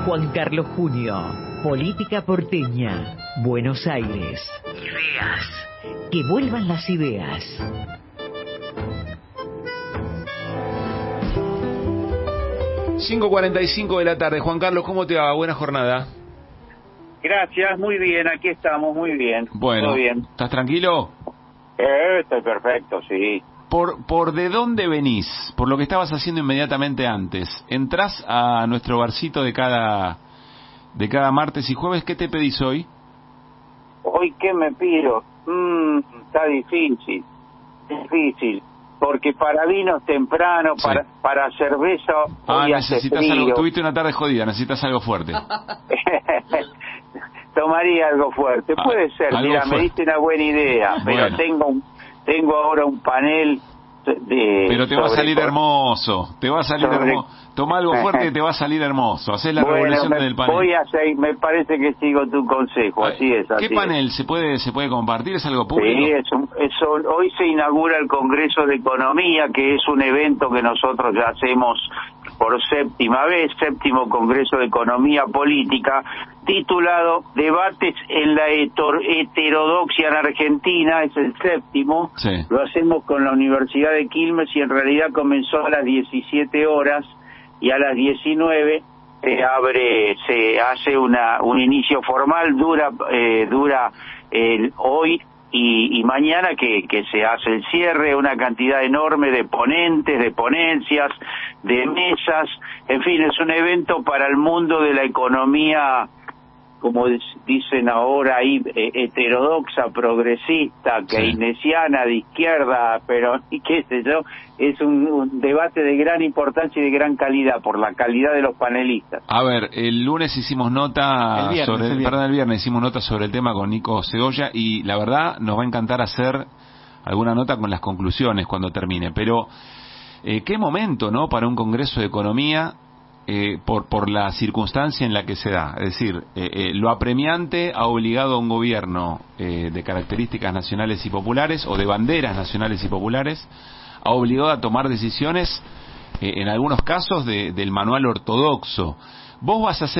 Juan Carlos Junio, Política Porteña, Buenos Aires. Ideas. Que vuelvan las ideas. ...5:45 de la tarde. Juan Carlos, ¿cómo te va? Buena jornada. Gracias, muy bien, aquí estamos, muy bien. Bueno, ¿todo bien? ¿Estás tranquilo? Estoy perfecto, sí. ¿Por de dónde venís? Por lo que estabas haciendo inmediatamente antes. Entrás a nuestro barcito de cada martes y jueves. ¿Qué te pedís hoy? ¿Hoy qué me pido? Está difícil, porque para vinos temprano, Sí. para cerveza hoy hace necesitas frío. algo. Tuviste una tarde jodida, necesitas algo fuerte. Tomaría algo fuerte, puede ser, algo mira, fuerte. me diste una buena idea, pero Bueno. tengo ahora un panel de... Pero te va a salir hermoso, sobre- Toma algo fuerte y te va a salir hermoso. Hacés la revolución del panel. Voy a seguir, me parece que sigo tu consejo, así es. ¿Qué así panel se puede compartir? ¿Es algo público? Sí, hoy se inaugura el Congreso de Economía, que es un evento que nosotros ya hacemos por séptima vez, séptimo Congreso de Economía Política, titulado Debates en la heterodoxia en Argentina, es el séptimo. Sí. Lo hacemos con la Universidad de Quilmes y en realidad comenzó a las 17 horas y a las 19 se hace un inicio formal, dura hoy y mañana que se hace el cierre, una cantidad enorme de ponentes, de ponencias, de mesas, en fin, es un evento para el mundo de la economía, como dicen ahora ahí, heterodoxa, progresista, keynesiana, de izquierda, pero qué sé yo, es un debate de gran importancia y de gran calidad, por la calidad de los panelistas. A ver, el lunes hicimos nota el viernes hicimos nota sobre el tema con Nico Segoya y la verdad nos va a encantar hacer alguna nota con las conclusiones cuando termine, pero qué momento, ¿no?, para un congreso de economía. Por la circunstancia en la que se da, es decir, lo apremiante ha obligado a un gobierno de características nacionales y populares o de banderas nacionales y populares, ha obligado a tomar decisiones en algunos casos del manual ortodoxo. Vos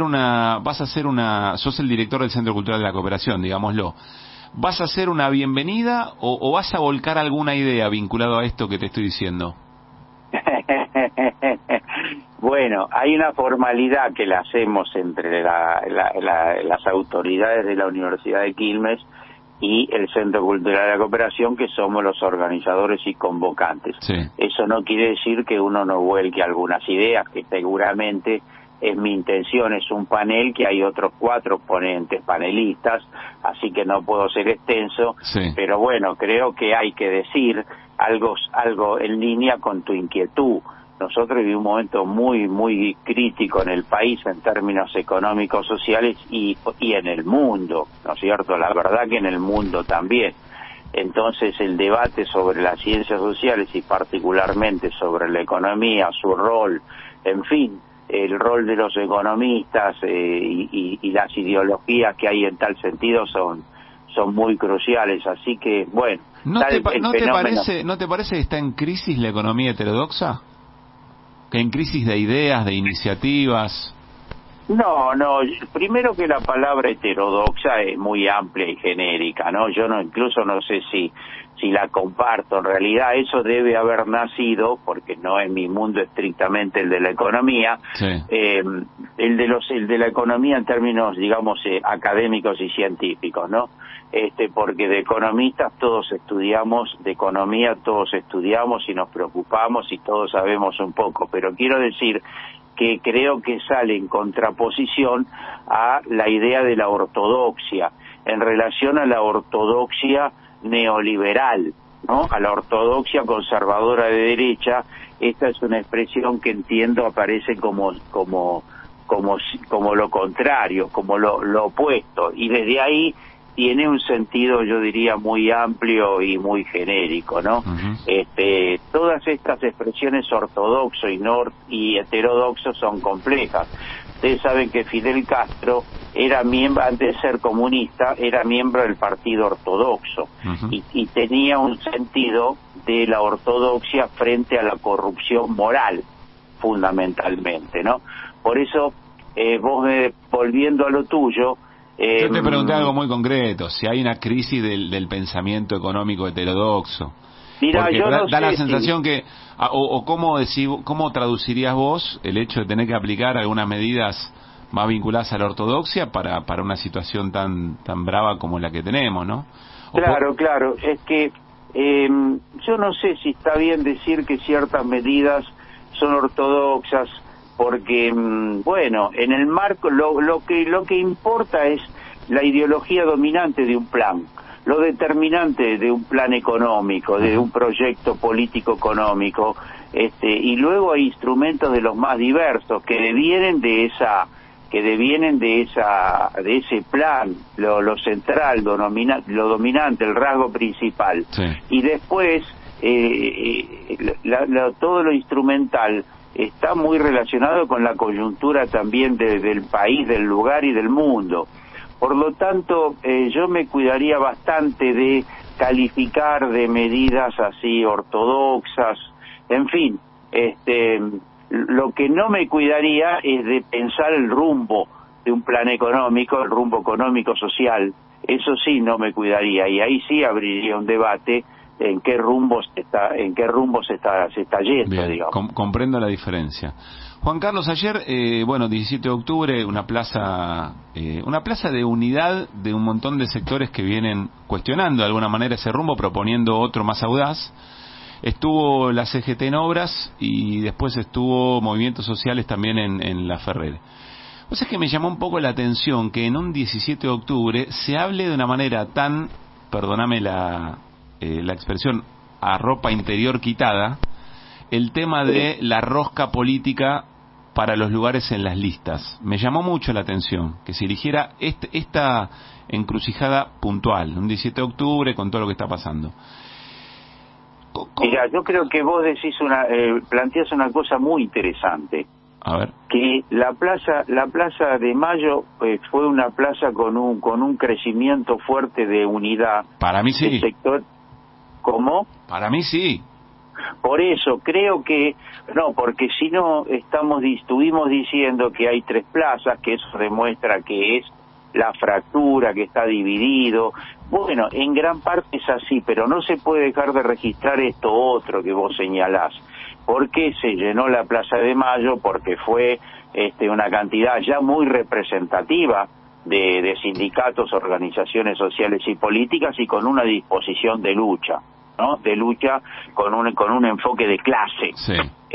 sos el director del Centro Cultural de la Cooperación, digámoslo. ¿Vas a hacer una bienvenida o vas a volcar alguna idea vinculada a esto que te estoy diciendo? Bueno, hay una formalidad que la hacemos entre las autoridades de la Universidad de Quilmes y el Centro Cultural de la Cooperación, que somos los organizadores y convocantes. Sí. Eso no quiere decir que uno no vuelque algunas ideas, que seguramente es mi intención, es un panel que hay otros 4 ponentes, panelistas, así que no puedo ser extenso, Sí. Pero bueno, creo que hay que decir algo en línea con tu inquietud. Nosotros vivimos un momento muy, muy crítico en el país en términos económicos, sociales y en el mundo, ¿no es cierto? La verdad que en el mundo también. Entonces el debate sobre las ciencias sociales y particularmente sobre la economía, su rol, en fin, el rol de los economistas y las ideologías que hay en tal sentido son muy cruciales. Así que, bueno... ¿No te parece que está en crisis la economía heterodoxa? ¿Que en crisis de ideas, de iniciativas? No, primero que la palabra heterodoxa es muy amplia y genérica, ¿no? Yo incluso no sé si la comparto. En realidad eso debe haber nacido, porque no es mi mundo estrictamente el de la economía, Sí. el de la economía en términos, digamos, académicos y científicos, ¿no? Porque de economistas todos estudiamos, de economía todos estudiamos y nos preocupamos y todos sabemos un poco, pero quiero decir que creo que sale en contraposición a la idea de la ortodoxia, en relación a la ortodoxia neoliberal, ¿no? A la ortodoxia conservadora de derecha. Esta es una expresión que entiendo aparece como lo contrario, como lo opuesto, y desde ahí tiene un sentido, yo diría, muy amplio y muy genérico, ¿no? Uh-huh. Todas estas expresiones ortodoxo y heterodoxo son complejas. Ustedes saben que Fidel Castro era miembro, antes de ser comunista, era miembro del Partido Ortodoxo, uh-huh, y tenía un sentido de la ortodoxia frente a la corrupción moral, fundamentalmente, ¿no? Por eso vos volviendo a lo tuyo... Yo te pregunté algo muy concreto, si hay una crisis del pensamiento económico heterodoxo. Mira, porque yo no da la sé sensación que... O ¿cómo traducirías vos el hecho de tener que aplicar algunas medidas más vinculadas a la ortodoxia para una situación tan brava como la que tenemos, ¿no? Claro, es que yo no sé si está bien decir que ciertas medidas son ortodoxas, porque, bueno, en el marco, lo que importa es la ideología dominante de un plan, lo determinante de un plan económico, de un proyecto político económico, y luego hay instrumentos de los más diversos que devienen de ese plan, lo central, lo dominante, el rasgo principal. Sí. Y después todo lo instrumental está muy relacionado con la coyuntura también del país, del lugar y del mundo. Por lo tanto, yo me cuidaría bastante de calificar de medidas así ortodoxas, en fin, lo que no me cuidaría es de pensar el rumbo de un plan económico, el rumbo económico-social. Eso sí no me cuidaría, y ahí sí abriría un debate en qué rumbo se está yendo. Bien, digamos. Comprendo la diferencia. Juan Carlos, ayer, 17 de octubre, una plaza de unidad de un montón de sectores que vienen cuestionando de alguna manera ese rumbo, proponiendo otro más audaz. Estuvo la CGT en obras y después estuvo movimientos sociales también en la Ferrer. Pues es que me llamó un poco la atención que en un 17 de octubre se hable de una manera tan, perdóname la expresión, a ropa interior quitada, el tema de la rosca política para los lugares en las listas. Me llamó mucho la atención que se eligiera esta encrucijada puntual, un 17 de octubre con todo lo que está pasando. Mira, yo creo que vos decís planteás una cosa muy interesante. A ver. Que la plaza de Mayo fue una plaza con un crecimiento fuerte de unidad. Para mí sí. Sector. ¿Cómo? Para mí sí. Por eso creo que no, porque si no estuvimos diciendo que hay 3 plazas, que eso demuestra que es la fractura, que está dividido. Bueno, en gran parte es así, pero no se puede dejar de registrar esto otro que vos señalás. Porque se llenó la Plaza de Mayo, porque fue una cantidad ya muy representativa de sindicatos, organizaciones sociales y políticas, y con una disposición de lucha, ¿no? De lucha con un enfoque de clase. Sí.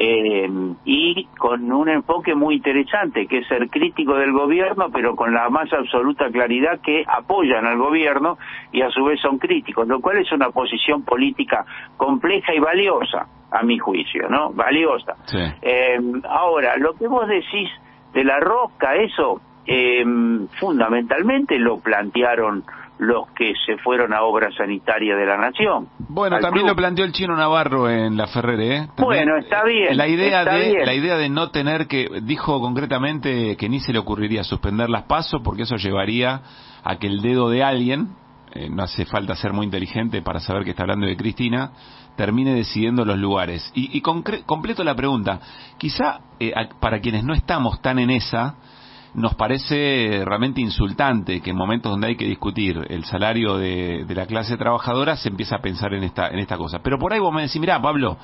Y con un enfoque muy interesante, que es ser crítico del gobierno, pero con la más absoluta claridad que apoyan al gobierno y a su vez son críticos, lo cual es una posición política compleja y valiosa, a mi juicio, ¿no? Valiosa. Sí. Ahora, lo que vos decís de la rosca, eso fundamentalmente lo plantearon los que se fueron a Obra Sanitaria de la Nación. Bueno, también lo planteó el Chino Navarro en la Ferrer, ¿eh? También, bueno, está bien. La idea de no tener que, dijo concretamente que ni se le ocurriría suspender las PASO, porque eso llevaría a que el dedo de alguien, no hace falta ser muy inteligente para saber que está hablando de Cristina, termine decidiendo los lugares. Y completo la pregunta, quizá para quienes no estamos tan en esa, nos parece realmente insultante que en momentos donde hay que discutir el salario de la clase trabajadora se empieza a pensar en esta cosa. Pero por ahí vos me decís, mirá, Pablo,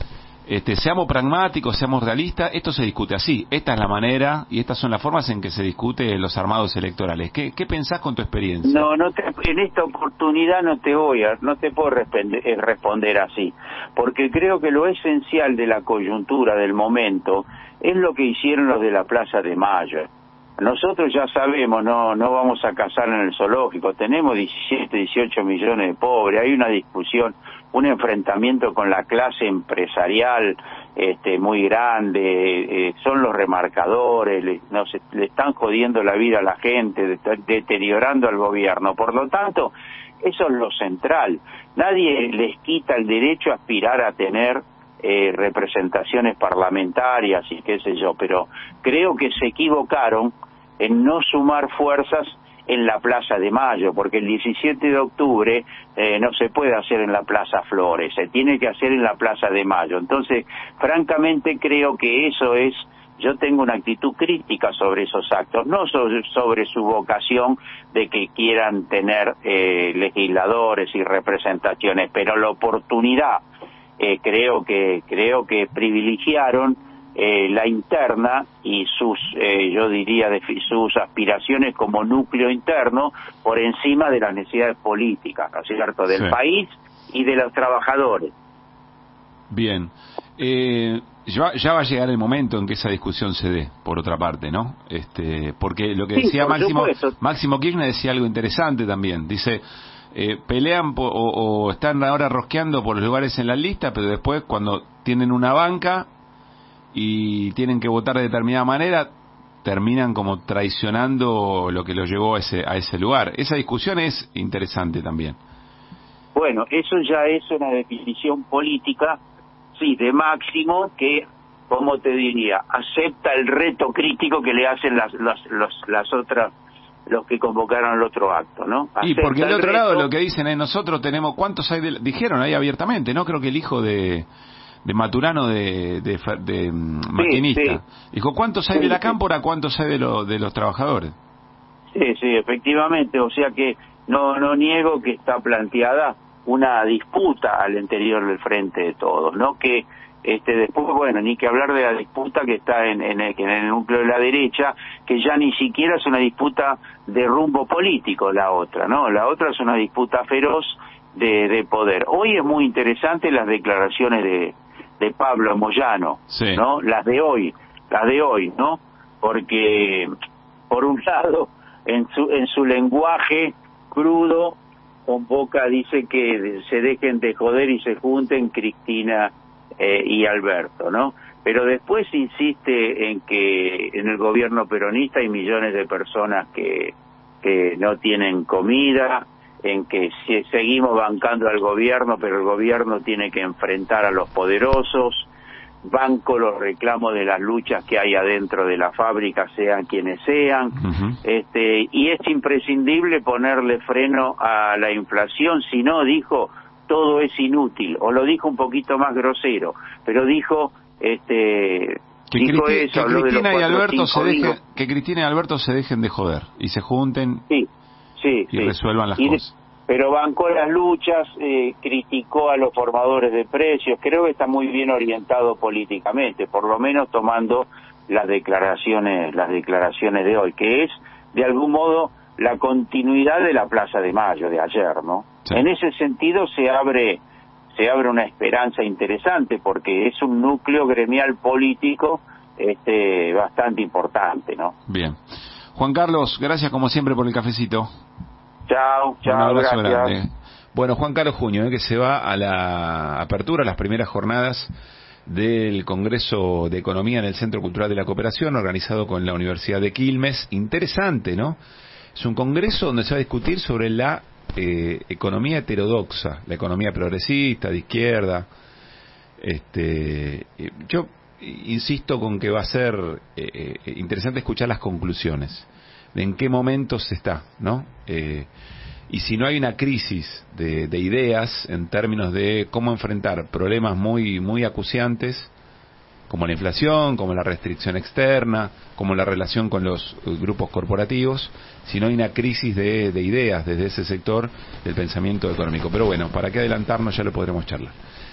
seamos pragmáticos, seamos realistas, esto se discute así, esta es la manera y estas son las formas en que se discute los armados electorales. ¿Qué pensás con tu experiencia? No, en esta oportunidad no te puedo responder así, porque creo que lo esencial de la coyuntura del momento es lo que hicieron los de la Plaza de Mayo. Nosotros ya sabemos, no vamos a cazar en el zoológico, tenemos 17, 18 millones de pobres, hay una discusión, un enfrentamiento con la clase empresarial muy grande, son los remarcadores, le están jodiendo la vida a la gente, deteriorando al gobierno. Por lo tanto, eso es lo central. Nadie les quita el derecho a aspirar a tener representaciones parlamentarias y qué sé yo, pero creo que se equivocaron en no sumar fuerzas en la Plaza de Mayo, porque el 17 de octubre no se puede hacer en la Plaza Flores, se tiene que hacer en la Plaza de Mayo. Entonces, francamente creo que eso es yo tengo una actitud crítica sobre esos actos, no sobre su vocación de que quieran tener legisladores y representaciones, pero la oportunidad, creo que privilegiaron la interna y sus, yo diría, sus aspiraciones como núcleo interno por encima de las necesidades políticas, ¿no es cierto?, del país y de los trabajadores. Bien. Ya va a llegar el momento en que esa discusión se dé, por otra parte, ¿no? Porque lo que decía Máximo Kirchner decía algo interesante también. Dice, pelean o están ahora rosqueando por los lugares en la lista, pero después cuando tienen una banca y tienen que votar de determinada manera, terminan como traicionando lo que los llevó a ese lugar. Esa discusión es interesante también. Bueno, eso ya es una definición política, sí, de Máximo, que, como te diría, acepta el reto crítico que le hacen las otras, los que convocaron el otro acto, ¿no? Y porque del otro lado lo que dicen es, nosotros tenemos, ¿cuántos hay dijeron ahí abiertamente, ¿no? Creo que el hijo de Maturano de maquinista. Sí. Dijo, ¿cuántos hay de la cámpora, cuántos hay de los trabajadores? Sí, efectivamente, o sea que no niego que está planteada una disputa al interior del Frente de Todos, ¿no? Que después, bueno, ni que hablar de la disputa que está en el núcleo de la derecha, que ya ni siquiera es una disputa de rumbo político la otra, ¿no? La otra es una disputa feroz de poder. Hoy es muy interesante las declaraciones de Pablo Moyano, sí, ¿no? Las de hoy, ¿no? Porque, por un lado, en su lenguaje crudo, convoca, dice que se dejen de joder y se junten Cristina y Alberto, ¿no? Pero después insiste en que en el gobierno peronista hay millones de personas que no tienen comida, en que seguimos bancando al gobierno, pero el gobierno tiene que enfrentar a los poderosos, banco los reclamos de las luchas que hay adentro de la fábrica, sean quienes sean, y es imprescindible ponerle freno a la inflación, si no, dijo, todo es inútil, o lo dijo un poquito más grosero, pero dijo, que Cristina y Alberto se dejen de joder y se junten y resuelvan las cosas. Pero bancó las luchas, criticó a los formadores de precios, creo que está muy bien orientado políticamente, por lo menos tomando las declaraciones de hoy, que es de algún modo la continuidad de la Plaza de Mayo de ayer, ¿no? Sí. En ese sentido se abre una esperanza interesante, porque es un núcleo gremial político bastante importante, ¿no? Bien. Juan Carlos, gracias como siempre por el cafecito. Chao, un abrazo gracias. Grande. Bueno, Juan Carlos Junio, que se va a la apertura, a las primeras jornadas del Congreso de Economía en el Centro Cultural de la Cooperación, organizado con la Universidad de Quilmes. Interesante, ¿no? Es un congreso donde se va a discutir sobre la economía heterodoxa, la economía progresista, de izquierda. Yo insisto con que va a ser interesante escuchar las conclusiones de en qué momento se está, ¿no? Y si no hay una crisis de ideas en términos de cómo enfrentar problemas muy acuciantes, como la inflación, como la restricción externa, como la relación con los grupos corporativos, si no hay una crisis de ideas desde ese sector del pensamiento económico. Pero bueno, para qué adelantarnos, ya lo podremos charlar.